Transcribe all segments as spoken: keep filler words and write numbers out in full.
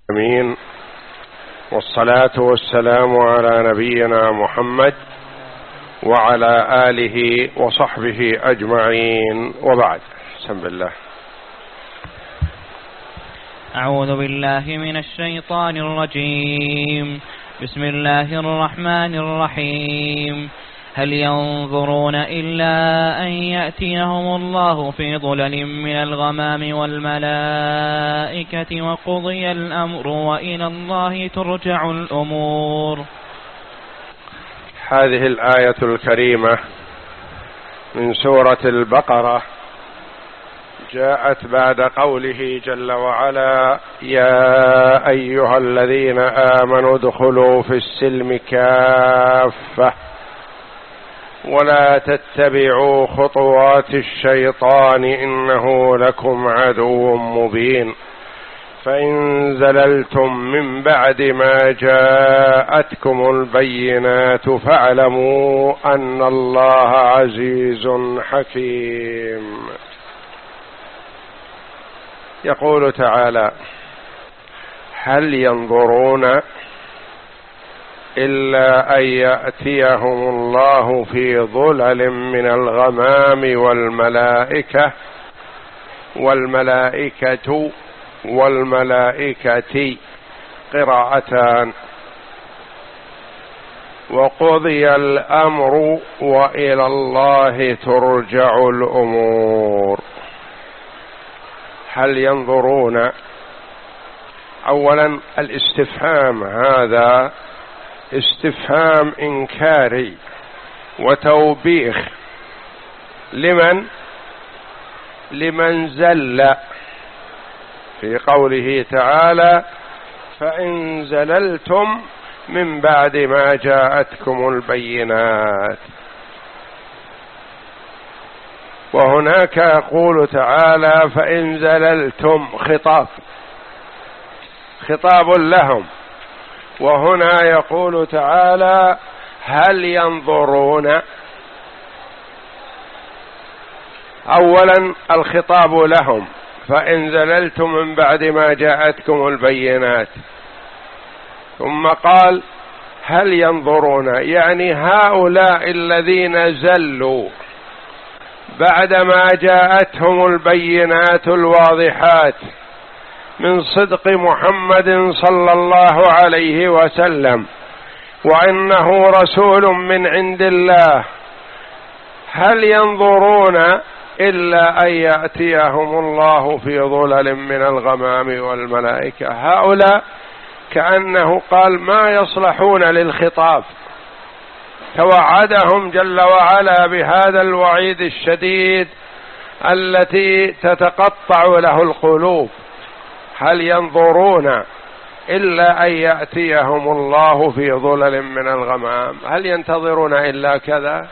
آمين. والصلاة والسلام على نبينا محمد وعلى آله وصحبه أجمعين، وبعد. بسم الله. أعوذ بالله من الشيطان الرجيم. بسم الله الرحمن الرحيم. هل ينظرون إلا أن يأتيهم الله في ظلل من الغمام والملائكة وقضي الأمر وإلى الله ترجع الأمور. هذه الآية الكريمة من سورة البقرة جاءت بعد قوله جل وعلا: يا أيها الذين آمنوا ادخلوا في السلم كافة ولا تتبعوا خطوات الشيطان إنه لكم عدو مبين. فإن زللتم من بعد ما جاءتكم البينات فاعلموا أن الله عزيز حكيم. يقول تعالى: هل ينظرون إلا أن يأتيهم الله في ظلل من الغمام والملائكة والملائكة والملائكة قراءتان، وقضي الأمر وإلى الله ترجع الأمور. هل ينظرون؟ أولا الاستفهام هذا استفهام إنكاري وتوبيخ لمن لمن زل في قوله تعالى: فإن زللتم من بعد ما جاءتكم البينات. وهناك يقول تعالى: فإن زللتم، خطاب خطاب لهم. وهنا يقول تعالى: هل ينظرون؟ أولا الخطاب لهم، فإن زللتم من بعد ما جاءتكم البينات، ثم قال: هل ينظرون، يعني هؤلاء الذين زلوا بعدما جاءتهم البينات الواضحات من صدق محمد صلى الله عليه وسلم وإنه رسول من عند الله، هل ينظرون إلا أن يأتيهم الله في ظلل من الغمام والملائكة؟ هؤلاء كأنه قال ما يصلحون للخطاب، توعدهم جل وعلا بهذا الوعيد الشديد التي تتقطع له القلوب. هل ينظرون إلا أن يأتيهم الله في ظلل من الغمام؟ هل ينتظرون إلا كذا؟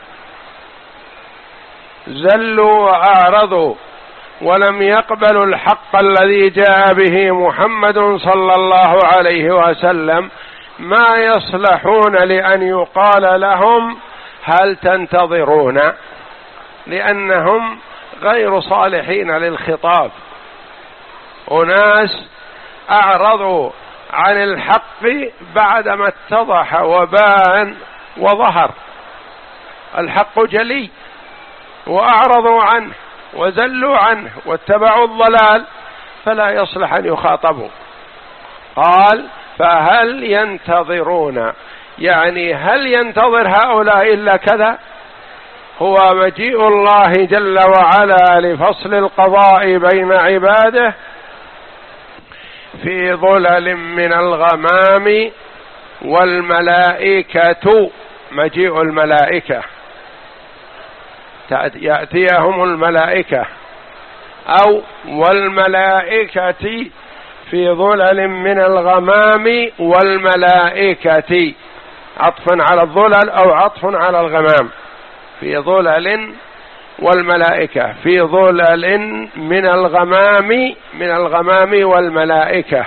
زلوا وأعرضوا ولم يقبلوا الحق الذي جاء به محمد صلى الله عليه وسلم، ما يصلحون لأن يقال لهم هل تنتظرون، لأنهم غير صالحين للخطاب. أناس أعرضوا عن الحق بعدما اتضح وبان وظهر الحق جلي، وأعرضوا عنه وزلوا عنه واتبعوا الضلال، فلا يصلح أن يخاطبوا. قال: فهل ينتظرون، يعني هل ينتظر هؤلاء إلا كذا؟ هو مجيء الله جل وعلا لفصل القضاء بين عباده في ظلل من الغمام والملائكة، مجيء الملائكة، يأتيهم الملائكة، أو والملائكة في ظلل من الغمام والملائكة، عطف على الظلل أو عطف على الغمام، في ظلل والملائكة، في ظلل من الغمام من الغمام والملائكة.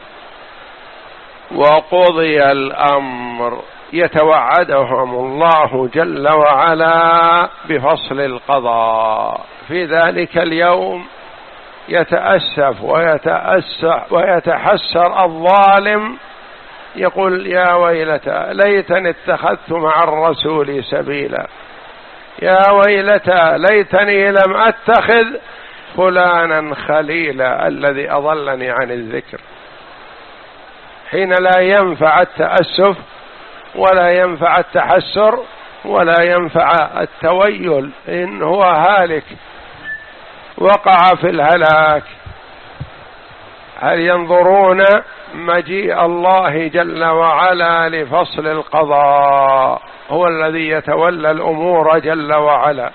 وقضي الأمر، يتوعدهم الله جل وعلا بفصل القضاء في ذلك اليوم يتأسف ويتأسف ويتحسر الظالم، يقول يا ويلتى ليتني اتخذت مع الرسول سبيلا، يا ويلتى ليتني لم أتخذ فلانا خليلا الذي أضلني عن الذكر. حين لا ينفع التأسف ولا ينفع التحسر ولا ينفع التويل، إن هو هالك وقع في الهلاك. هل ينظرون مجيء الله جل وعلا لفصل القضاء؟ هو الذي يتولى الأمور جل وعلا.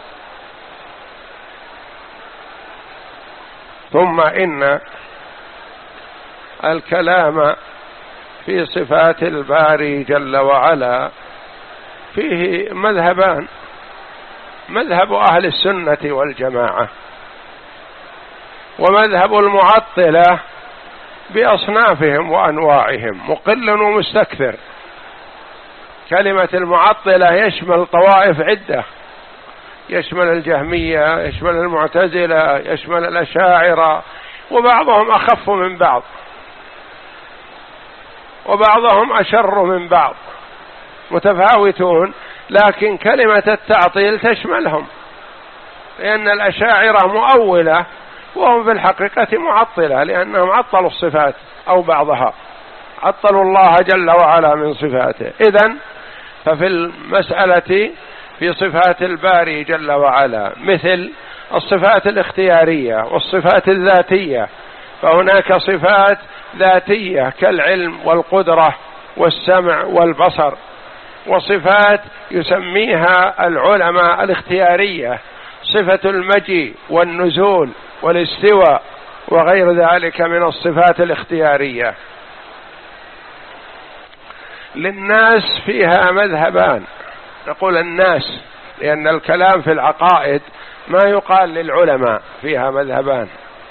ثم إن الكلام في صفات الباري جل وعلا فيه مذهبان: مذهب أهل السنة والجماعة، ومذهب المعطلة بأصنافهم وأنواعهم، مقل ومستكثر. كلمة المعطلة يشمل طوائف عدة، يشمل الجهمية، يشمل المعتزلة، يشمل الأشاعرة، وبعضهم أخف من بعض وبعضهم أشر من بعض، متفاوتون، لكن كلمة التعطيل تشملهم، لأن الأشاعرة مؤولة وهم في الحقيقة معطلة، لأنهم عطلوا الصفات أو بعضها، عطلوا الله جل وعلا من صفاته. إذن ففي المسألة في صفات الباري جل وعلا مثل الصفات الاختيارية والصفات الذاتية، فهناك صفات ذاتية كالعلم والقدرة والسمع والبصر، وصفات يسميها العلماء الاختيارية، صفة المجيء والنزول والاستواء وغير ذلك من الصفات الاختيارية. للناس فيها مذهبان، نقول الناس لأن الكلام في العقائد ما يقال للعلماء فيها مذهبان،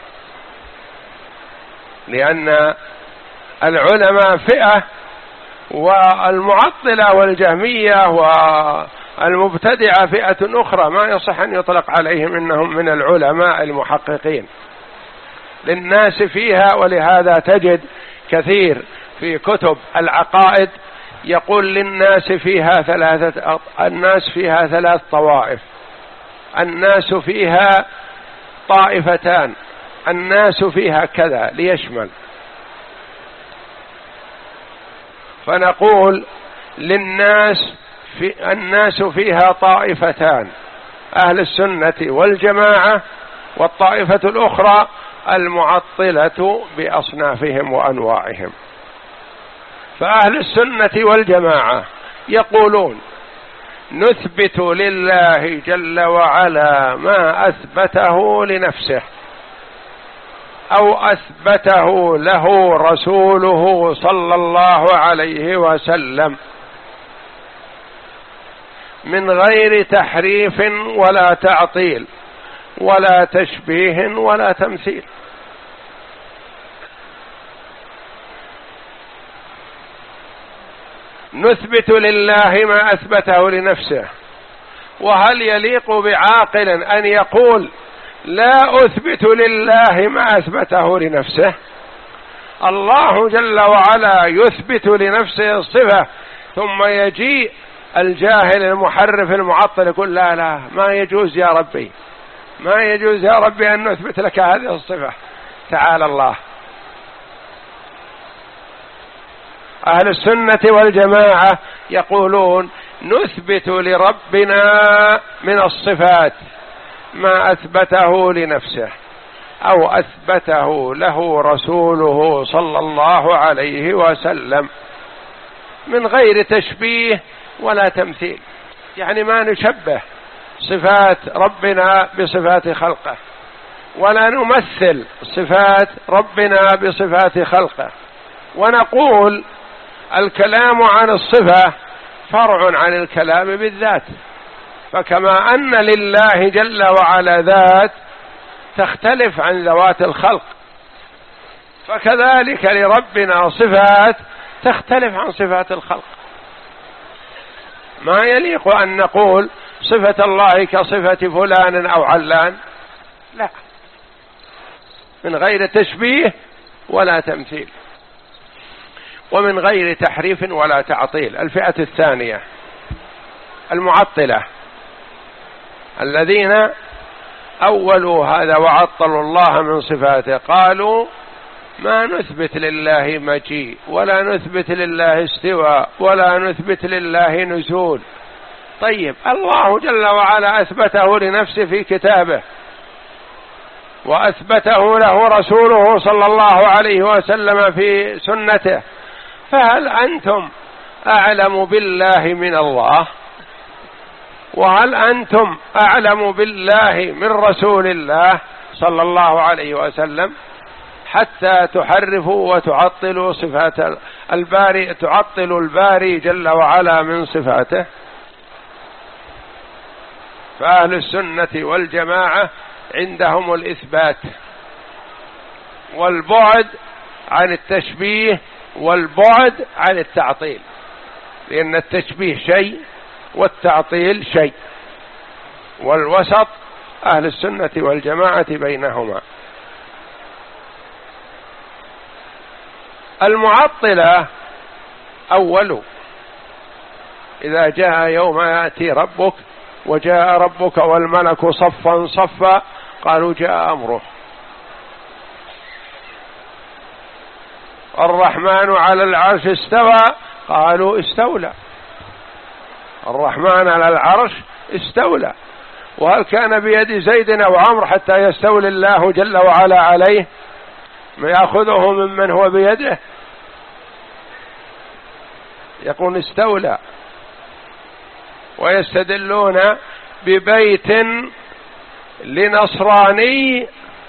لأن العلماء فئة والمعطلة والجهمية والمبتدعة فئة أخرى، ما يصح أن يطلق عليهم إنهم من العلماء المحققين. للناس فيها، ولهذا تجد كثير في كتب العقائد يقول للناس فيها ثلاثة، الناس فيها ثلاث طوائف، الناس فيها طائفتان، الناس فيها كذا ليشمل. فنقول للناس في الناس فيها طائفتان: أهل السنة والجماعة، والطائفة الأخرى المعطلة بأصنافهم وأنواعهم. فأهل السنة والجماعة يقولون نثبت لله جل وعلا ما أثبته لنفسه أو أثبته له رسوله صلى الله عليه وسلم من غير تحريف ولا تعطيل ولا تشبيه ولا تمثيل. نثبت لله ما أثبته لنفسه. وهل يليق بعاقل أن يقول لا أثبت لله ما أثبته لنفسه؟ الله جل وعلا يثبت لنفسه الصفة، ثم يجيء الجاهل المحرف المعطل يقول لا لا ما يجوز يا ربي، ما يجوز يا ربي أن نثبت لك هذه الصفة. تعالى الله. أهل السنة والجماعة يقولون نثبت لربنا من الصفات ما أثبته لنفسه أو أثبته له رسوله صلى الله عليه وسلم من غير تشبيه ولا تمثيل، يعني ما نشبه صفات ربنا بصفات خلقه، ولا نمثل صفات ربنا بصفات خلقه. ونقول الكلام عن الصفة فرع عن الكلام بالذات، فكما أن لله جل وعلا ذات تختلف عن ذوات الخلق، فكذلك لربنا صفات تختلف عن صفات الخلق. ما يليق أن نقول صفة الله كصفة فلان أو علان، لا، من غير تشبيه ولا تمثيل، ومن غير تحريف ولا تعطيل. الفئة الثانية المعطلة الذين أولوا هذا وعطلوا الله من صفاته، قالوا ما نثبت لله مجيء ولا نثبت لله استواء ولا نثبت لله نزول. طيب الله جل وعلا أثبته لنفسه في كتابه وأثبته له رسوله صلى الله عليه وسلم في سنته، فهل أنتم أعلم بالله من الله؟ وهل أنتم أعلم بالله من رسول الله صلى الله عليه وسلم حتى تحرفوا وتعطلوا صفات الباري، تعطلوا الباري جل وعلا من صفاته؟ فأهل السنة والجماعة عندهم الإثبات والبعد عن التشبيه والبعد عن التعطيل، لأن التشبيه شيء والتعطيل شيء، والوسط أهل السنة والجماعة بينهما. المعطلة أول إذا جاء يوم يأتي ربك وجاء ربك والملك صفا صفا قالوا جاء أمره. الرحمن على العرش استوى قالوا استولى. الرحمن على العرش استولى، وهل كان بيد زيد أو عمرو حتى يستولي الله جل وعلا عليه؟ ما يأخذه ممن هو بيده؟ يقول استولى. ويستدلون ببيت لنصراني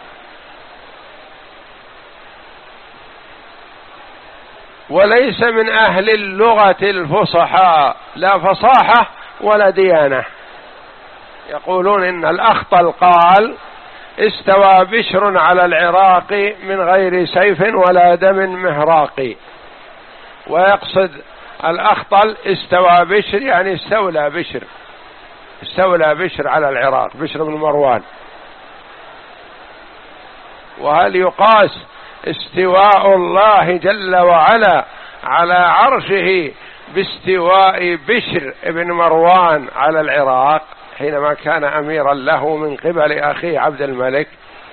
وليس من أهل اللغة الفصحاء، لا فصاحة ولا ديانة. يقولون إن الأخطل قال استوى بشر على العراق من غير سيف ولا دم مهراق، ويقصد الأخطل استوى بشر يعني استولى بشر، استولى بشر على العراق، بشر بن مروان. وهل يقاس استواء الله جل وعلا على عرشه باستواء بشر بن مروان على العراق حينما كان أميرا له من قبل أخيه عبد الملك؟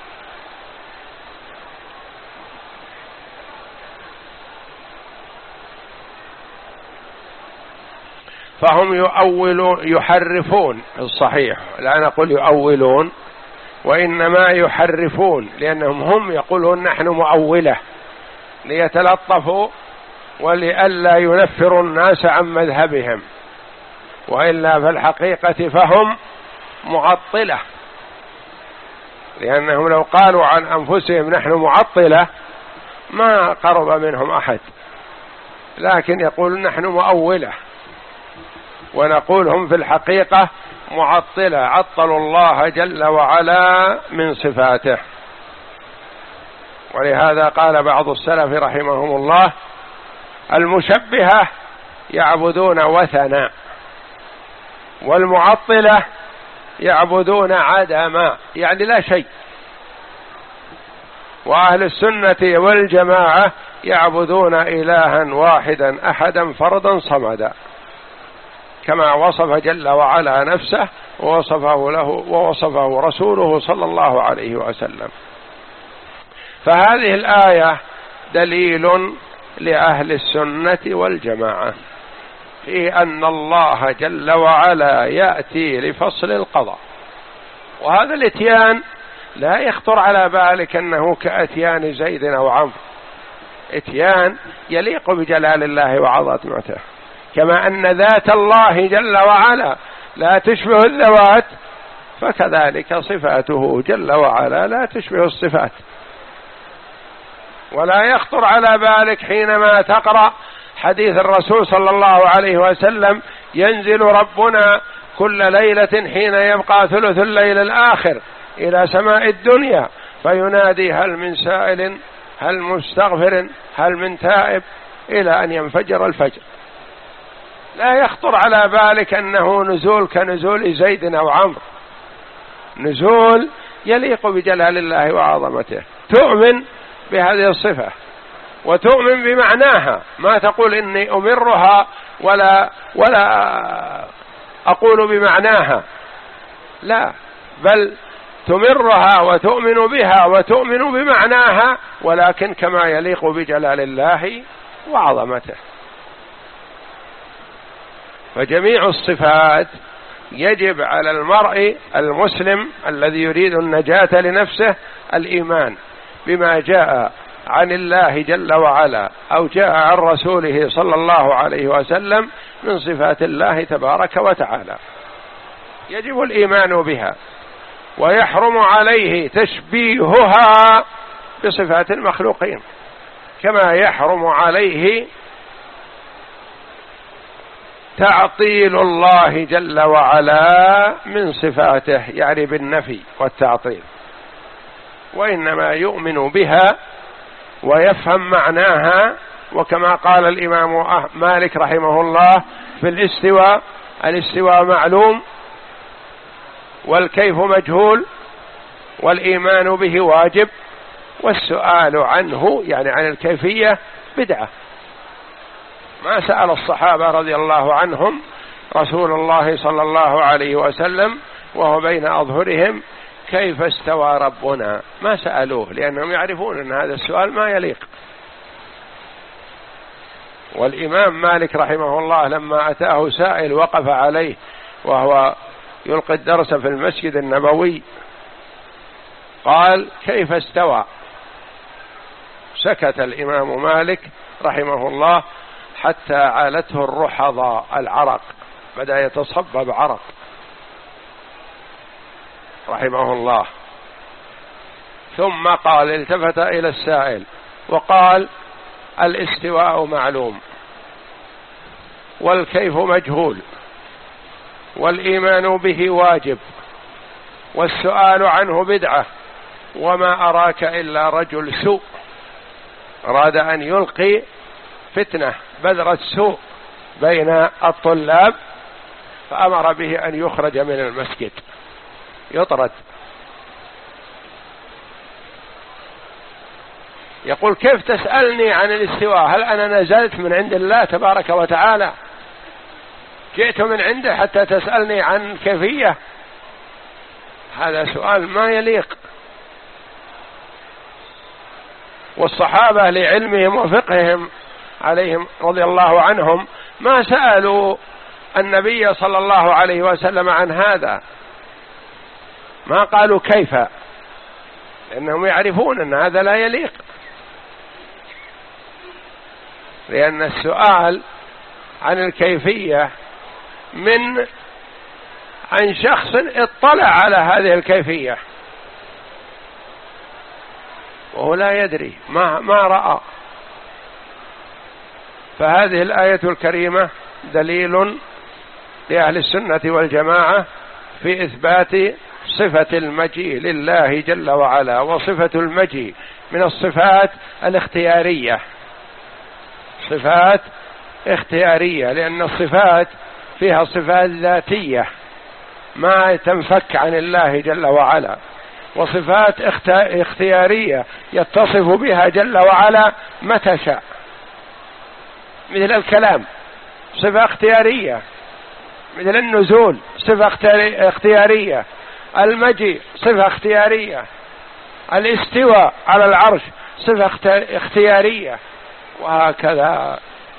فهم يؤولون يحرفون الصحيح، لا نقول يؤولون وإنما يحرفون، لأنهم هم يقولون نحن مؤولة ليتلطفوا ولئلا ينفروا الناس عن مذهبهم، وإلا في الحقيقة فهم معطلة، لأنهم لو قالوا عن أنفسهم نحن معطلة ما قرب منهم أحد، لكن يقولون نحن مؤولة، ونقول هم في الحقيقة معطلة، عطلوا الله جل وعلا من صفاته. ولهذا قال بعض السلف رحمهم الله المشبهة يعبدون وثنا، والمعطلة يعبدون عدما، يعني لا شيء. وأهل السنة والجماعة يعبدون إلها واحدا أحدا فردا صمدا، كما وصف جل وعلا نفسه ووصفه له ووصفه رسوله صلى الله عليه وسلم. فهذه الآية دليل لأهل السنة والجماعة في أن الله جل وعلا يأتي لفصل القضاء، وهذا الاتيان لا يخطر على بالك أنه كأتيان زيد أو عمرو، اتيان يليق بجلال الله وعظمته، كما أن ذات الله جل وعلا لا تشبه الذوات، فكذلك صفاته جل وعلا لا تشبه الصفات. ولا يخطر على بالك حينما تقرأ حديث الرسول صلى الله عليه وسلم ينزل ربنا كل ليلة حين يبقى ثلث الليل الآخر إلى سماء الدنيا فينادي هل من سائل هل مستغفر هل من تائب إلى أن ينفجر الفجر. لا يخطر على بالك أنه نزول كنزول زيد أو عمرو، نزول يليق بجلال الله وعظمته. تؤمن بهذه الصفة وتؤمن بمعناها، ما تقول إني أمرها ولا ولا أقول بمعناها، لا، بل تمرها وتؤمن بها وتؤمن بمعناها، ولكن كما يليق بجلال الله وعظمته. فجميع الصفات يجب على المرء المسلم الذي يريد النجاة لنفسه الإيمان بما جاء عن الله جل وعلا أو جاء عن رسوله صلى الله عليه وسلم من صفات الله تبارك وتعالى، يجب الإيمان بها، ويحرم عليه تشبيهها بصفات المخلوقين، كما يحرم عليه تعطيل الله جل وعلا من صفاته، يعني بالنفي والتعطيل، وإنما يؤمن بها ويفهم معناها. وكما قال الإمام مالك رحمه الله في الاستواء: الاستواء معلوم والكيف مجهول والإيمان به واجب والسؤال عنه يعني عن الكيفية بدعة. ما سأل الصحابة رضي الله عنهم رسول الله صلى الله عليه وسلم وهو بين أظهرهم كيف استوى ربنا، ما سألوه، لأنهم يعرفون أن هذا السؤال ما يليق. والإمام مالك رحمه الله لما أتاه سائل وقف عليه وهو يلقي الدرس في المسجد النبوي قال: كيف استوى؟ سكت الإمام مالك رحمه الله حتى عالته الرحضة، العرق بدأ يتصبب عرق رحمه الله. ثم قال، التفت إلى السائل وقال: الاستواء معلوم والكيف مجهول والإيمان به واجب والسؤال عنه بدعة، وما أراك إلا رجل سوء. أراد أن يلقي فتنة بذرة سوء بين الطلاب، فأمر به أن يخرج من المسجد، يطرد. يقول: كيف تسألني عن الاستواء؟ هل أنا نزلت من عند الله تبارك وتعالى؟ جئت من عنده حتى تسألني عن كيفية؟ هذا سؤال ما يليق. والصحابة لعلمهم وفقههم عليهم رضي الله عنهم ما سألوا النبي صلى الله عليه وسلم عن هذا، ما قالوا كيف، لأنهم يعرفون أن هذا لا يليق، لأن السؤال عن الكيفية من عن شخص اطلع على هذه الكيفية وهو لا يدري، ما ما رأى. فهذه الآية الكريمة دليل لأهل السنة والجماعة في إثبات صفة المجيء لله جل وعلا. وصفة المجيء من الصفات الاختيارية، صفات اختيارية، لأن الصفات فيها صفات ذاتية ما تنفك عن الله جل وعلا، وصفات اختيارية يتصف بها جل وعلا متى شاء، مثل الكلام صفة اختيارية، مثل النزول صفة اختيارية، المجيء صفة اختيارية، الاستواء على العرش صفة اختيارية، وهكذا.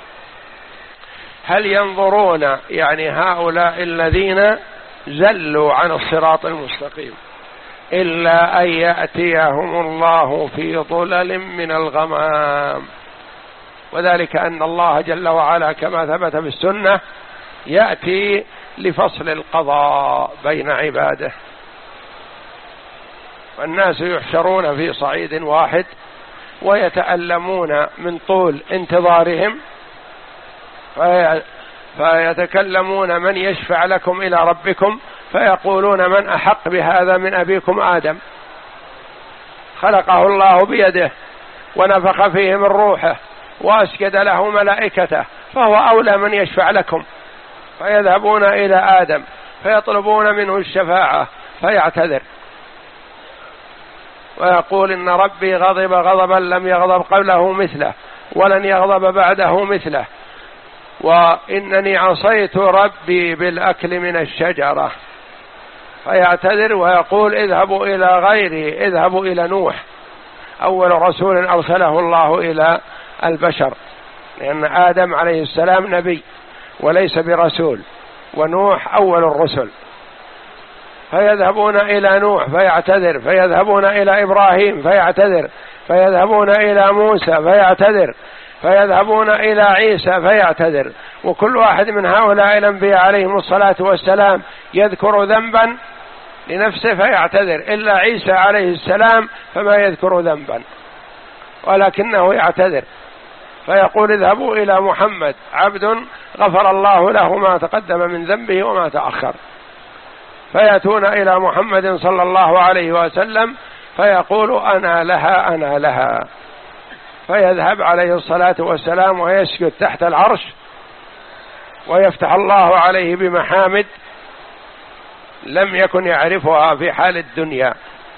هل ينظرون يعني هؤلاء الذين زلوا عن الصراط المستقيم إلا أن يأتيهم الله في ظلل من الغمام؟ وذلك أن الله جل وعلا كما ثبت في السنة يأتي لفصل القضاء بين عباده، والناس يحشرون في صعيد واحد ويتألمون من طول انتظارهم، فيتكلمون: من يشفع لكم إلى ربكم؟ فيقولون: من أحق بهذا من أبيكم آدم، خلقه الله بيده ونفخ فيه من روحه وأسجد له ملائكته، فهو أولى من يشفع لكم. فيذهبون إلى آدم فيطلبون منه الشفاعة فيعتذر، ويقول إن ربي غضب غضبا لم يغضب قبله مثله ولن يغضب بعده مثله، وإنني عصيت ربي بالأكل من الشجرة، فيعتذر ويقول اذهبوا إلى غيري، اذهبوا إلى نوح أول رسول أرسله الله إلى البشر، لأن آدم عليه السلام نبي وليس برسول، ونوح أول الرسل، فيذهبون إلى نوح فيعتذر، فيذهبون إلى إبراهيم فيعتذر، فيذهبون إلى موسى فيعتذر، فيذهبون إلى عيسى فيعتذر، وكل واحد من هؤلاء الأنبياء عليهم الصلاة والسلام يذكر ذنبا لنفسه فيعتذر، إلا عيسى عليه السلام فما يذكر ذنبا ولكنه يعتذر، فيقول اذهبوا إلى محمد عبد غفر الله له ما تقدم من ذنبه وما تأخر، فيأتون إلى محمد صلى الله عليه وسلم فيقول أنا لها أنا لها، فيذهب عليه الصلاة والسلام ويسجد تحت العرش ويفتح الله عليه بمحامد لم يكن يعرفها في حال الدنيا،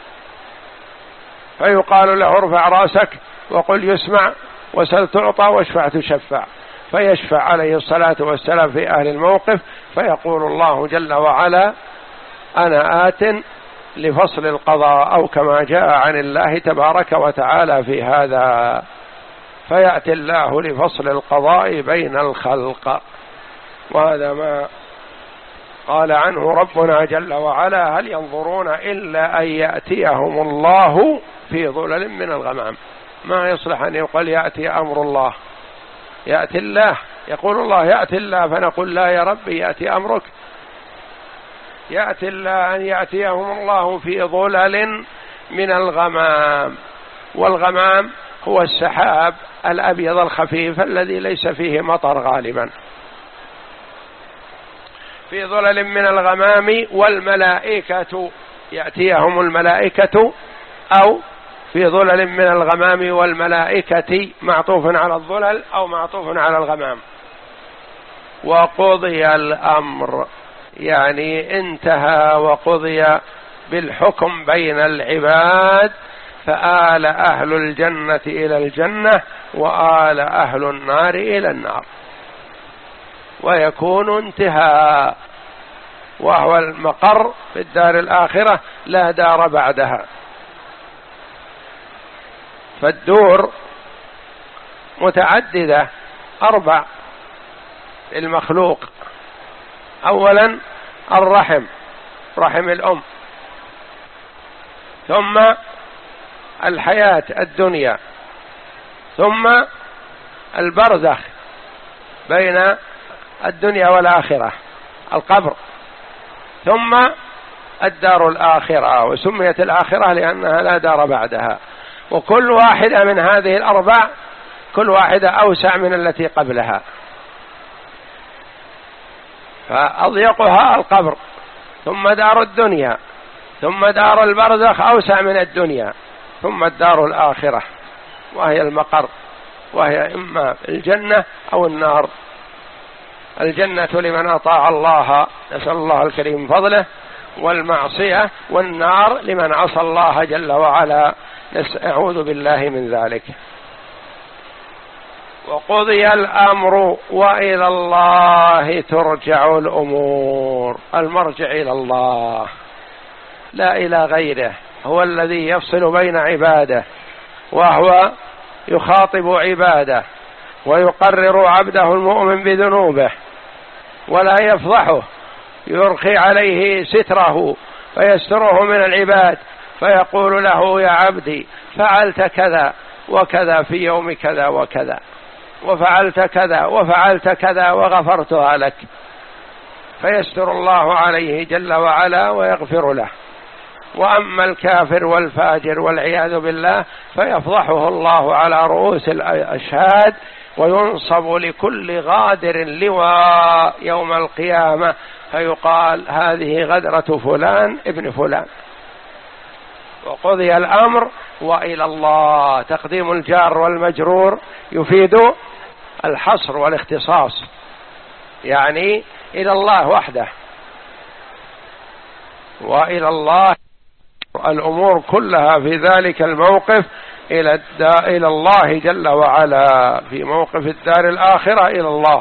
فيقال له ارفع رأسك وقل يسمع وسل تعطى واشفع تشفع، فيشفع عليه الصلاة والسلام في أهل الموقف، فيقول الله جل وعلا أنا آت لفصل القضاء، أو كما جاء عن الله تبارك وتعالى في هذا، فيأتي الله لفصل القضاء بين الخلق. وهذا ما قال عنه ربنا جل وعلا هل ينظرون إلا أن يأتيهم الله في ظلل من الغمام. ما يصلح أن يقول يأتي أمر الله، يأتي الله، يقول الله يأتي الله فنقول لا يا ربي يأتي أمرك، يأتي الله أن يأتيهم الله في ظلل من الغمام، والغمام هو السحاب الأبيض الخفيف الذي ليس فيه مطر غالبا، في ظلل من الغمام والملائكة، يأتيهم الملائكة، أو في ظلل من الغمام والملائكة، معطوف على الظلل أو معطوف على الغمام. وقضي الأمر يعني انتهى وقضي بالحكم بين العباد، فآل أهل الجنة إلى الجنة وآل أهل النار إلى النار، ويكون انتهاء، وهو المقر في الدار الآخرة لا دار بعدها. فالدور متعددة أربع المخلوق، أولا الرحم، رحم الأم، ثم الحياة الدنيا، ثم البرزخ بين الدنيا والآخرة القبر، ثم الدار الآخرة، وسميت الآخرة لأنها لا دار بعدها. وكل واحدة من هذه الأربع كل واحدة أوسع من التي قبلها، فأضيقها القبر، ثم دار الدنيا، ثم دار البرزخ أوسع من الدنيا، ثم الدار الآخرة وهي المقر، وهي إما الجنة أو النار. الجنة لمن أطاع الله نسأل الله الكريم فضله والمعصية، والنار لمن عصى الله جل وعلا نعوذ بالله من ذلك. وقضي الأمر وإلى الله ترجع الأمور، المرجع إلى الله لا إلى غيره، هو الذي يفصل بين عباده، وهو يخاطب عباده ويقرر عبده المؤمن بذنوبه ولا يفضحه، يرخي عليه ستره فيستره من العباد، فيقول له يا عبدي فعلت كذا وكذا في يوم كذا وكذا، وفعلت كذا وفعلت كذا وغفرتها لك، فيستر الله عليه جل وعلا ويغفر له. وأما الكافر والفاجر والعياذ بالله فيفضحه الله على رؤوس الأشهاد، وينصب لكل غادر لواء يوم القيامة، فيقال هذه غدرة فلان ابن فلان. وقضي الأمر وإلى الله، تقديم الجار والمجرور يفيد الحصر والاختصاص، يعني إلى الله وحده، وإلى الله الأمور كلها في ذلك الموقف إلى إلى الله جل وعلا، في موقف الدار الآخرة إلى الله.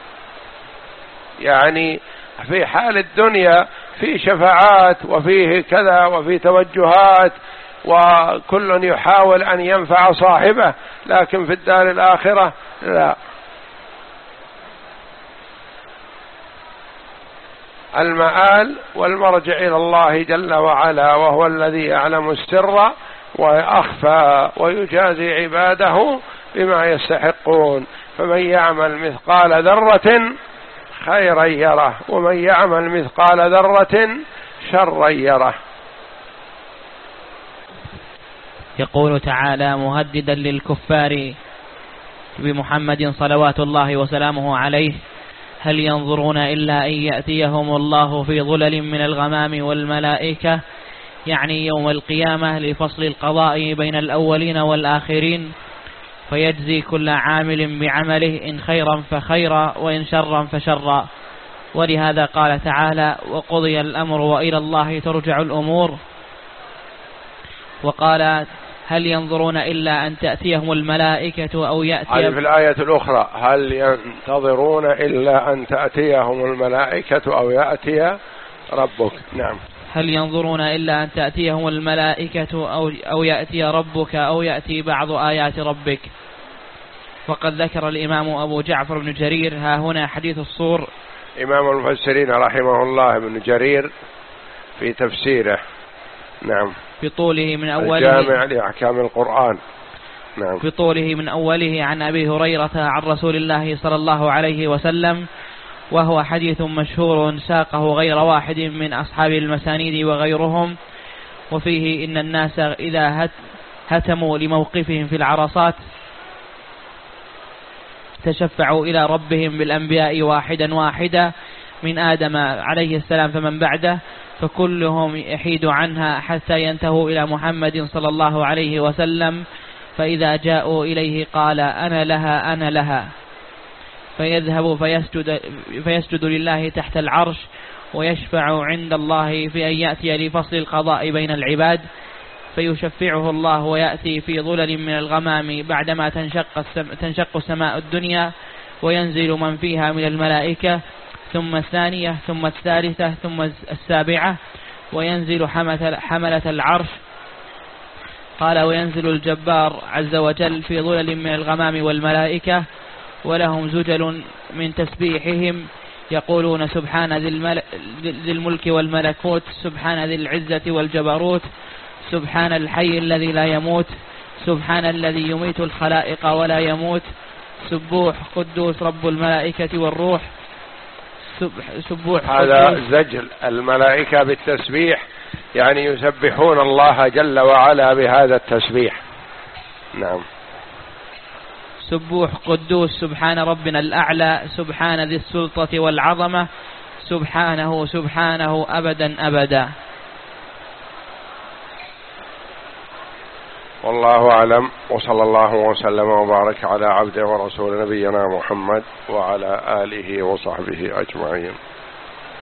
يعني في حال الدنيا في شفاعات وفيه كذا وفي توجهات وكل يحاول أن ينفع صاحبه، لكن في الدار الآخرة لا. المآل والمرجع إلى الله جل وعلا، وهو الذي يعلم السر ويخفى ويجازي عباده بما يستحقون. فمن يعمل مثقال ذرة خيرا يره، ومن يعمل مثقال ذرة شرا يره. يقول تعالى مهددا للكفار بمحمد صلوات الله وسلامه عليه: هل ينظرون إلا أن يأتيهم الله في ظلل من الغمام والملائكة، يعني يوم القيامة لفصل القضاء بين الأولين والآخرين، فيجزي كل عامل بعمله، إن خيرا فخيرا وإن شرا فشرا. ولهذا قال تعالى: وقضي الأمر وإلى الله ترجع الأمور. وقال: هل ينظرون إلا أن تأتيهم الملائكة أو يأتي. هذه في الآية الأخرى: هل ينتظرون إلا أن تأتيهم الملائكة أو يأتي ربك. نعم. هل ينظرون إلا أن تأتيهم الملائكة أو, أو يأتي ربك أو يأتي بعض آيات ربك. وقد ذكر الإمام أبو جعفر بن جرير ها هنا حديث الصور. إمام المفسرين رحمه الله ابن جرير في تفسيره. نعم. بطوله من أوله الجامع لأحكام القرآن. نعم. بطوله من أوله عن أبي هريرة عن رسول الله صلى الله عليه وسلم، وهو حديث مشهور ساقه غير واحد من أصحاب المسانيد وغيرهم. وفيه: إن الناس إذا هتموا لموقفهم في العرصات تشفعوا إلى ربهم بالأنبياء واحدا واحدا من آدم عليه السلام فمن بعده، فكلهم يحيد عنها حتى ينتهوا إلى محمد صلى الله عليه وسلم، فإذا جاءوا إليه قال: أنا لها أنا لها، فيذهب فيسجد, فيسجد لله تحت العرش، ويشفع عند الله في أن يأتي لفصل القضاء بين العباد، فيشفعه الله ويأتي في ظلل من الغمام بعدما تنشق, السم تنشق سماء الدنيا، وينزل من فيها من الملائكة، ثم الثانية ثم الثالثة ثم السابعة، وينزل حملة العرش. قال: وينزل الجبار عز وجل في ظلل من الغمام والملائكة، ولهم زجل من تسبيحهم يقولون: سبحان ذي الملك والملكوت، سبحان ذي العزة والجبروت، سبحان الحي الذي لا يموت، سبحان الذي يميت الخلائق ولا يموت، سبوح قدوس رب الملائكة والروح. سبوح هذا زجل الملائكة بالتسبيح، يعني يسبحون الله جل وعلا بهذا التسبيح. نعم. سبوح قدوس سبحان ربنا الأعلى، سبحان ذي السلطة والعظمة، سبحانه سبحانه أبدا أبدا. والله أعلم، وصلى الله وسلم وبارك على عبده ورسول نبينا محمد وعلى آله وصحبه أجمعين.